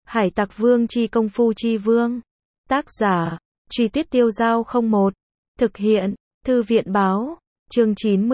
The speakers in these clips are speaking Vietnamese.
Hải Tặc Vương chi công phu chi vương. Tác giả, Truy Tuyết Tiêu Dao 01. Thực hiện, Thư viện báo. Chương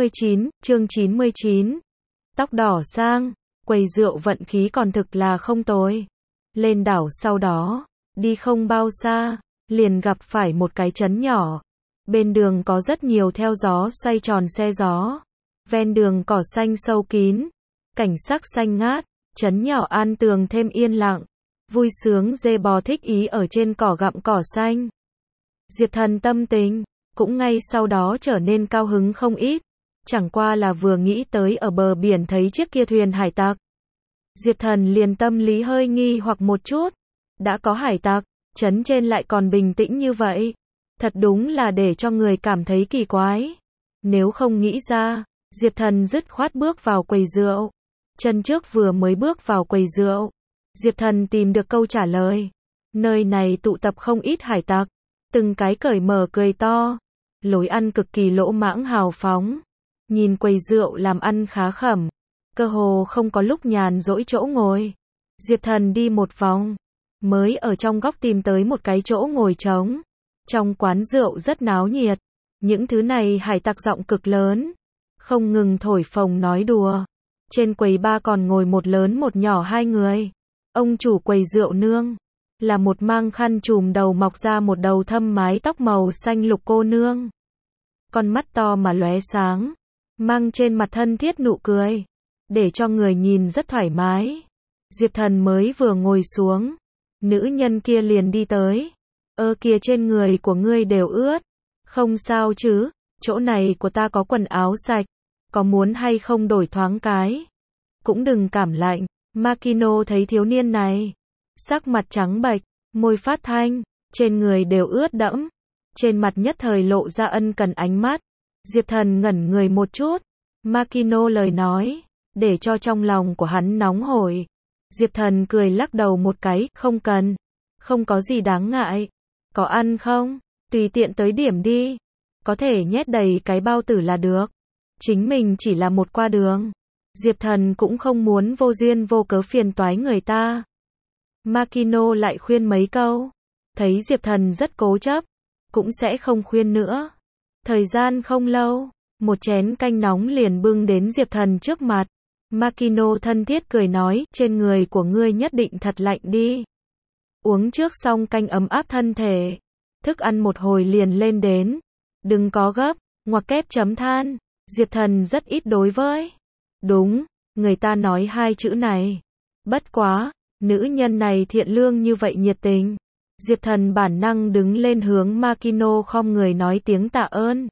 99. Tóc đỏ sang, quầy rượu vận khí còn thực là không tồi. Lên đảo sau đó, đi không bao xa, liền gặp phải một cái trấn nhỏ. Bên đường có rất nhiều theo gió xoay tròn xe gió. Ven đường cỏ xanh sâu kín, cảnh sắc xanh ngát, trấn nhỏ an tường thêm yên lặng. Vui sướng dê bò thích ý ở trên cỏ gặm cỏ xanh. Diệp Thần tâm tình cũng ngay sau đó trở nên cao hứng không ít. Chẳng qua là vừa nghĩ tới ở bờ biển thấy chiếc kia thuyền hải tặc, Diệp Thần liền tâm lý hơi nghi hoặc một chút. Đã có hải tặc, trấn trên lại còn bình tĩnh như vậy. Thật đúng là để cho người cảm thấy kỳ quái. Nếu không nghĩ ra, Diệp Thần dứt khoát bước vào quầy rượu. Chân trước vừa mới bước vào quầy rượu, Diệp Thần tìm được câu trả lời. Nơi này tụ tập không ít hải tặc, từng cái cởi mở cười to, lối ăn cực kỳ lỗ mãng hào phóng. Nhìn quầy rượu làm ăn khá khẩm, cơ hồ không có lúc nhàn rỗi chỗ ngồi. Diệp Thần đi một vòng, mới ở trong góc tìm tới một cái chỗ ngồi trống. Trong quán rượu rất náo nhiệt, những thứ này hải tặc giọng cực lớn, không ngừng thổi phồng nói đùa. Trên quầy ba còn ngồi một lớn một nhỏ hai người. Ông chủ quầy rượu nương là một mang khăn trùm đầu mọc ra một đầu thâm mái tóc màu xanh lục cô nương. Con mắt to mà lóe sáng, mang trên mặt thân thiết nụ cười, để cho người nhìn rất thoải mái. Diệp Thần mới vừa ngồi xuống, nữ nhân kia liền đi tới. Kia trên người của ngươi đều ướt. Không sao chứ, chỗ này của ta có quần áo sạch, có muốn hay không đổi thoáng cái? Cũng đừng cảm lạnh. Makino thấy thiếu niên này, sắc mặt trắng bệch, môi phát thanh, trên người đều ướt đẫm. Trên mặt nhất thời lộ ra ân cần ánh mắt. Diệp Thần ngẩn người một chút. Makino lời nói, để cho trong lòng của hắn nóng hổi. Diệp Thần cười lắc đầu một cái, không cần. Không có gì đáng ngại. Có ăn không? Tùy tiện tới điểm đi. Có thể nhét đầy cái bao tử là được. Chính mình chỉ là một qua đường. Diệp Thần cũng không muốn vô duyên vô cớ phiền toái người ta. Makino lại khuyên mấy câu. Thấy Diệp Thần rất cố chấp, cũng sẽ không khuyên nữa. Thời gian không lâu, một chén canh nóng liền bưng đến Diệp Thần trước mặt. Makino thân thiết cười nói, trên người của ngươi nhất định thật lạnh đi. Uống trước xong canh ấm áp thân thể. Thức ăn một hồi liền lên đến. Đừng có gấp, ngoặc kép chấm than. Diệp Thần rất ít đối với. Đúng, người ta nói hai chữ này. Bất quá, nữ nhân này thiện lương như vậy nhiệt tình. Diệp Thần bản năng đứng lên hướng Makino khom người nói tiếng tạ ơn.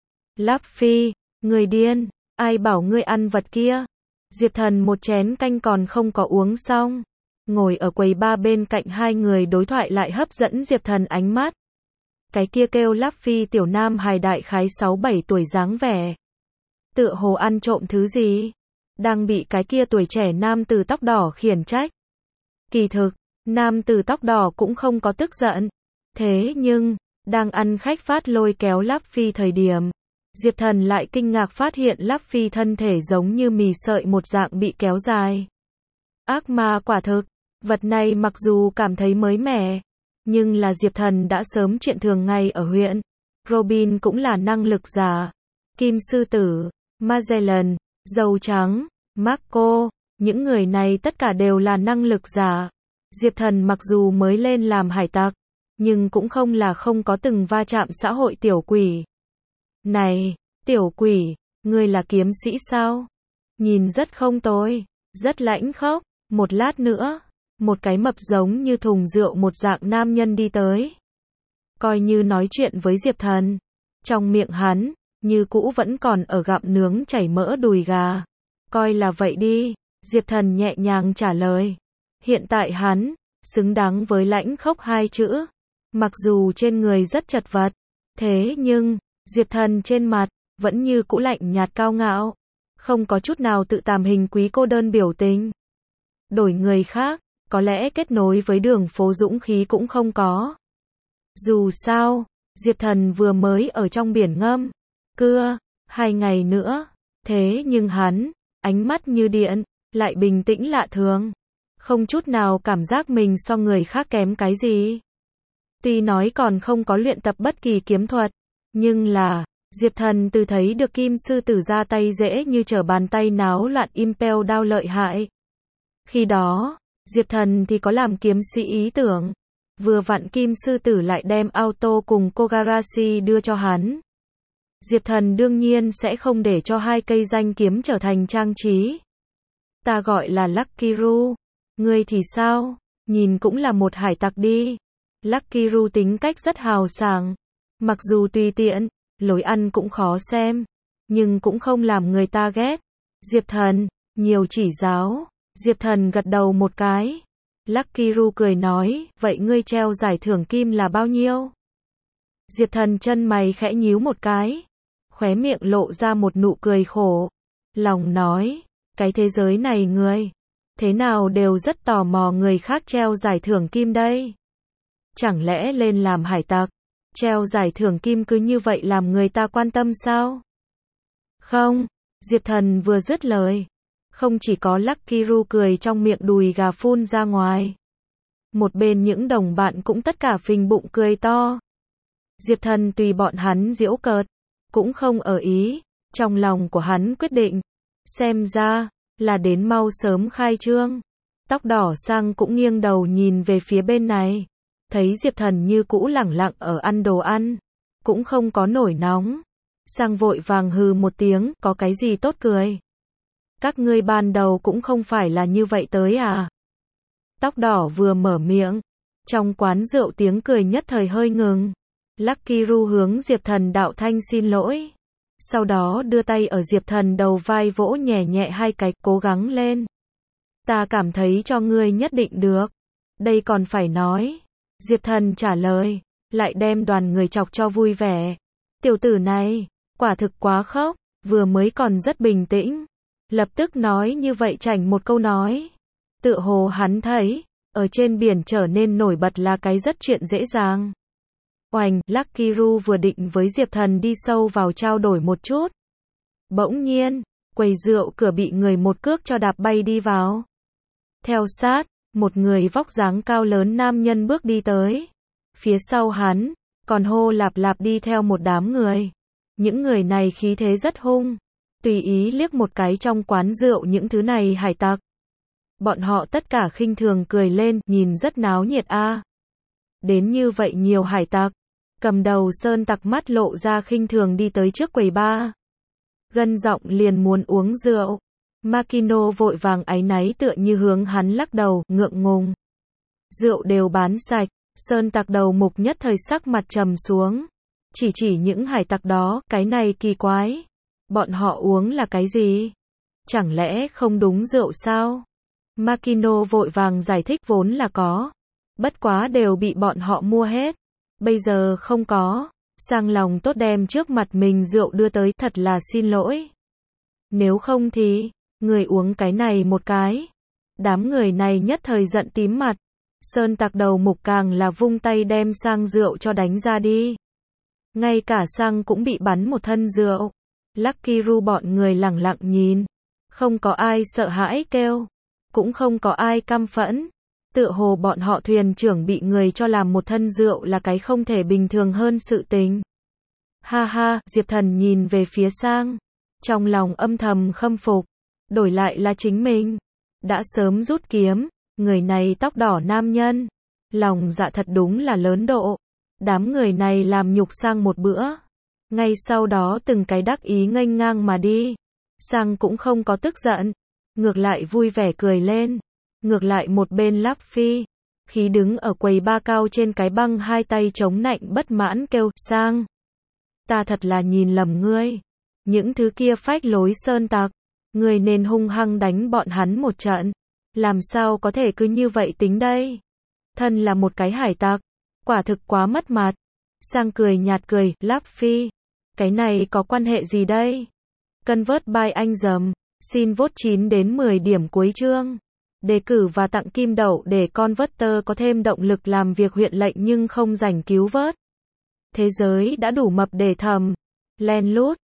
Luffy, người điên, ai bảo ngươi ăn vật kia? Diệp Thần một chén canh còn không có uống xong. Ngồi ở quầy ba bên cạnh hai người đối thoại lại hấp dẫn Diệp Thần ánh mắt. Cái kia kêu Luffy tiểu nam hài đại khái 6-7 tuổi dáng vẻ. Tựa hồ ăn trộm thứ gì, đang bị cái kia tuổi trẻ nam tử tóc đỏ khiển trách. Kỳ thực, nam tử tóc đỏ cũng không có tức giận. Thế nhưng, đang ăn khách phát lôi kéo Luffy thời điểm, Diệp Thần lại kinh ngạc phát hiện Luffy thân thể giống như mì sợi một dạng bị kéo dài. Ác ma quả thực, vật này mặc dù cảm thấy mới mẻ, nhưng là Diệp Thần đã sớm chuyện thường ngày ở huyện. Robin cũng là năng lực giả. Kim Sư Tử, Magellan, Dâu Trắng, Marco, những người này tất cả đều là năng lực giả. Diệp Thần mặc dù mới lên làm hải tặc, nhưng cũng không là không có từng va chạm xã hội tiểu quỷ. Này, tiểu quỷ, ngươi là kiếm sĩ sao? Nhìn rất không tồi, rất lãnh khốc. Một lát nữa, một cái mập giống như thùng rượu một dạng nam nhân đi tới. Coi như nói chuyện với Diệp Thần. Trong miệng hắn, như cũ vẫn còn ở gặm nướng chảy mỡ đùi gà. Coi là vậy đi, Diệp Thần nhẹ nhàng trả lời. Hiện tại hắn, xứng đáng với lãnh khốc hai chữ. Mặc dù trên người rất chật vật, thế nhưng, Diệp Thần trên mặt, vẫn như cũ lạnh nhạt cao ngạo. Không có chút nào tự tàm hình quý cô đơn biểu tình. Đổi người khác, có lẽ kết nối với đường phố dũng khí cũng không có. Dù sao, Diệp Thần vừa mới ở trong biển ngâm cưa 2 ngày nữa. Thế nhưng hắn, ánh mắt như điện, lại bình tĩnh lạ thường. không chút nào cảm giác mình so người khác kém cái gì. Tuy nói còn không có luyện tập bất kỳ kiếm thuật, nhưng là, Diệp Thần từ thấy được Kim Sư Tử ra tay dễ như trở bàn tay náo loạn Impel đao lợi hại. Khi đó, Diệp Thần thì có làm kiếm sĩ ý tưởng. Vừa vặn Kim Sư Tử lại đem auto cùng Kogarashi đưa cho hắn. Diệp Thần đương nhiên sẽ không để cho hai cây danh kiếm trở thành trang trí. Ta gọi là Lucky Ru. Ngươi thì sao? Nhìn cũng là một hải tặc đi. Lucky Ru tính cách rất hào sảng. Mặc dù tùy tiện, lối ăn cũng khó xem, nhưng cũng không làm người ta ghét. Diệp Thần, nhiều chỉ giáo. Diệp Thần gật đầu một cái. Lucky Ru cười nói, vậy ngươi treo giải thưởng kim là bao nhiêu? Diệp Thần chân mày khẽ nhíu một cái, khóe miệng lộ ra một nụ cười khổ. Lòng nói, cái thế giới này người, thế nào đều rất tò mò người khác treo giải thưởng kim đây. Chẳng lẽ lên làm hải tặc, treo giải thưởng kim cứ như vậy làm người ta quan tâm sao? Không, Diệp Thần vừa dứt lời, không chỉ có Lucky Ru cười trong miệng đùi gà phun ra ngoài. Một bên những đồng bạn cũng tất cả phình bụng cười to. Diệp Thần tùy bọn hắn giễu cợt, cũng không ở ý, trong lòng của hắn quyết định, xem ra, là đến mau sớm khai trương. Tóc đỏ Sang cũng nghiêng đầu nhìn về phía bên này, thấy Diệp Thần như cũ lẳng lặng ở ăn đồ ăn, cũng không có nổi nóng. Sang vội vàng hừ một tiếng, có cái gì tốt cười? Các ngươi ban đầu cũng không phải là như vậy tới à? Tóc đỏ vừa mở miệng, trong quán rượu tiếng cười nhất thời hơi ngừng. Lucky Ru hướng Diệp Thần đạo thanh xin lỗi. Sau đó đưa tay ở Diệp Thần đầu vai vỗ nhẹ nhẹ hai cái, cố gắng lên. Ta cảm thấy cho ngươi nhất định được. Đây còn phải nói. Diệp Thần trả lời, lại đem đoàn người chọc cho vui vẻ. Tiểu tử này, quả thực quá khốc, vừa mới còn rất bình tĩnh. Lập tức nói như vậy chảnh một câu nói. Tựa hồ hắn thấy, ở trên biển trở nên nổi bật là cái rất chuyện dễ dàng. Oành, Lucky Ru vừa định với Diệp Thần đi sâu vào trao đổi một chút. Bỗng nhiên, quầy rượu cửa bị người một cước cho đạp bay đi vào. Theo sát, một người vóc dáng cao lớn nam nhân bước đi tới. Phía sau hắn, còn hô lạp lạp đi theo một đám người. Những người này khí thế rất hung. Tùy ý liếc một cái trong quán rượu những thứ này hải tặc. Bọn họ tất cả khinh thường cười lên, nhìn rất náo nhiệt a. Đến như vậy nhiều hải tặc. Cầm đầu sơn tặc mắt lộ ra khinh thường đi tới trước quầy bar. Gân giọng liền muốn uống rượu. Makino vội vàng áy náy tựa như hướng hắn lắc đầu, ngượng ngùng. Rượu đều bán sạch, sơn tặc đầu mục nhất thời sắc mặt trầm xuống. Chỉ những hải tặc đó, cái này kỳ quái. Bọn họ uống là cái gì? Chẳng lẽ không đúng rượu sao? Makino vội vàng giải thích vốn là có. Bất quá đều bị bọn họ mua hết. Bây giờ không có. Sang lòng tốt đem trước mặt mình rượu đưa tới, thật là xin lỗi. Nếu không thì, người uống cái này một cái. Đám người này nhất thời giận tím mặt. Sơn tặc đầu mục càng là vung tay đem Sang rượu cho đánh ra đi. Ngay cả Sang cũng bị bắn một thân rượu. Lucky Ru bọn người lẳng lặng nhìn. Không có ai sợ hãi kêu. Cũng không có ai căm phẫn. Tựa hồ bọn họ thuyền trưởng bị người cho làm một thân rượu là cái không thể bình thường hơn sự tình. Ha ha, Diệp Thần nhìn về phía Sang. Trong lòng âm thầm khâm phục. Đổi lại là chính mình. Đã sớm rút kiếm. Người này tóc đỏ nam nhân. Lòng dạ thật đúng là lớn độ. Đám người này làm nhục Sang một bữa. Ngay sau đó từng cái đắc ý nghênh ngang mà đi. Sang cũng không có tức giận. Ngược lại vui vẻ cười lên. Ngược lại một bên Luffy, khí đứng ở quầy ba cao trên cái băng hai tay chống nạnh bất mãn kêu, Sang. Ta thật là nhìn lầm ngươi. Những thứ kia phách lối sơn tặc. Ngươi nên hung hăng đánh bọn hắn một trận. Làm sao có thể cứ như vậy tính đây? Thân là một cái hải tặc. Quả thực quá mất mặt. Sang cười nhạt cười, Luffy. Cái này có quan hệ gì đây? Convert by anh dầm. Xin vote 9 đến 10 điểm cuối chương. Đề cử và tặng kim đậu để Converter có thêm động lực làm việc huyện lệnh nhưng không rảnh cứu vớt. Thế giới đã đủ mập để thầm. Len lút.